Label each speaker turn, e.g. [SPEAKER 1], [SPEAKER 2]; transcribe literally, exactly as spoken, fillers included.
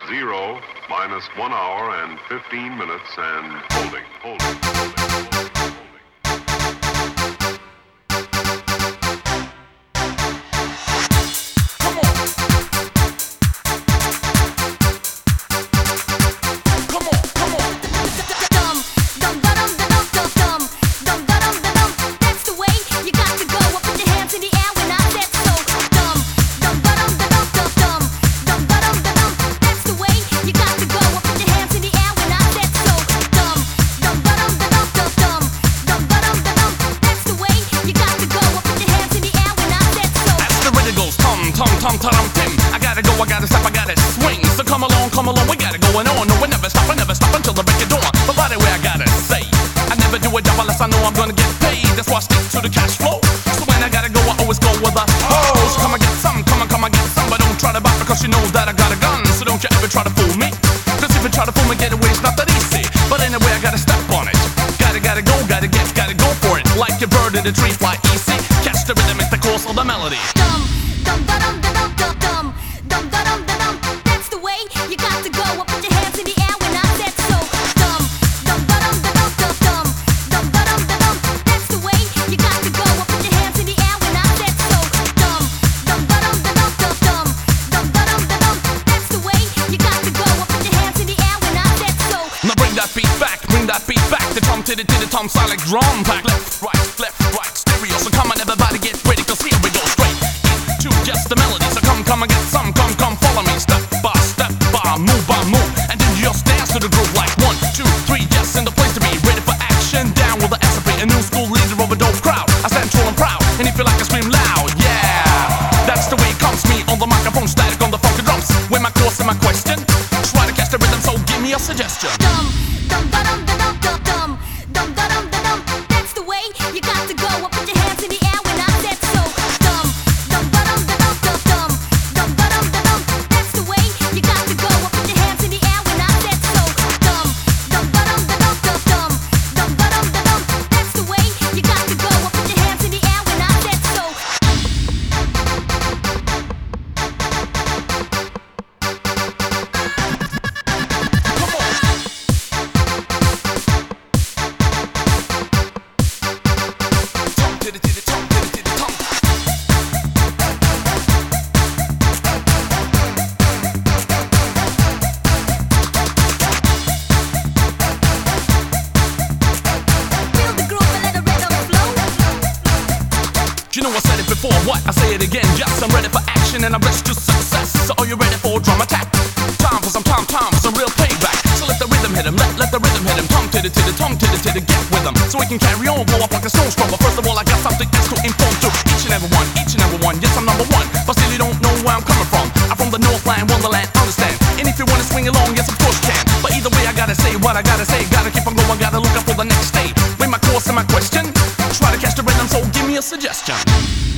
[SPEAKER 1] Zero minus one hour and fifteen minutes and holding, holding, holding, holding, holding.
[SPEAKER 2] Tom, tom, tim. I gotta go, I gotta stop, I gotta swing. So come along, come along, we gotta go on. No, we never stop, I never stop until the break of dawn. But by the way, I gotta say, I never do a job unless I know I'm gonna get paid. That's why I stick to the cash flow. So when I gotta go, I always go with a hose. Come and get some, come on, come and get some. But don't try to buy because you know that I got a gun. So don't you ever try to fool me. Cause if you try to fool me, get away, it's not that easy. But anyway, I gotta step on it. Gotta, gotta go, gotta get, gotta go for it. Like a bird in the tree, fly easy. Catch the rhythm, it's the course of the melody.
[SPEAKER 3] Dum, dum, da, dum, da, dum, dum, dum, dum, da, dum, da, dum. That's the way you got to go. Up put your hands in the air when I said so. Dum, dum, da, dum, da, dum, dum, dum, dum, da, dum, da, dum. That's the way you got to go. Up put your hands in the air when I said so. Dum, dum, da, dum, da, dum, dum, dum, dum, da, dum, da, dum. That's the way you got to go. Up put your hands in the air when I said so.
[SPEAKER 2] Now bring that beat back, bring that beat back. The tom to the to the tom sound like drum pack. Left, right, left, right, stereo. So come on, everybody get ready, cause here we go straight into just the melody. So come, come and get some, come, come, follow me. Step by step by, move by move, and then just dance to the groove like one, two, three. Just in the place to be ready for action. Down with the S F P, a new school leader of a dope crowd. I stand tall and proud, and if you like, I scream loud. Yeah, that's the way it comes. Me on the microphone, static on the funky drums. With my course and my question, try to catch the rhythm, so give me a suggestion.
[SPEAKER 3] Dum, dum, da, dum, da, dum, dum, dum, dum, da, dum, da, dum. That's the way you got to go. Up put your hands in the air when I said so. Dum, dum, da, dum, da, dum, dum, dum, dum, da, dum, da, dum. That's the way you got to go. Up put your hands in the air when I said so. Dum, dum, da, dum, da, dum, dum, dum, dum, da, dum, da, dum. That's the way you got to go. Up put your hands in the air when I said so. Feel the groove and let the rhythm flow.
[SPEAKER 2] You know I said it before, what? I say it again, yes, I'm ready for action and I'm ready to success. So are you ready for a drum attack? Time for some time, time for some real payback. So let the rhythm hit him, let, let the rhythm hit him. Tongue to the to the tongue to the to the get with him. So we can carry on, blow up like a snowstorm. But first of all, I got something else to inform to each and every one, each and every one. Yes, I'm number one, but still you don't know where I'm coming from. I'm from the Northland, Wonderland, understand. And if you wanna swing along, yes, of course you can. But either way, I gotta say what I gotta say. Gotta keep on going, gotta look up for the next day. With my course and my question, try to catch the rhythm, so give me a suggestion.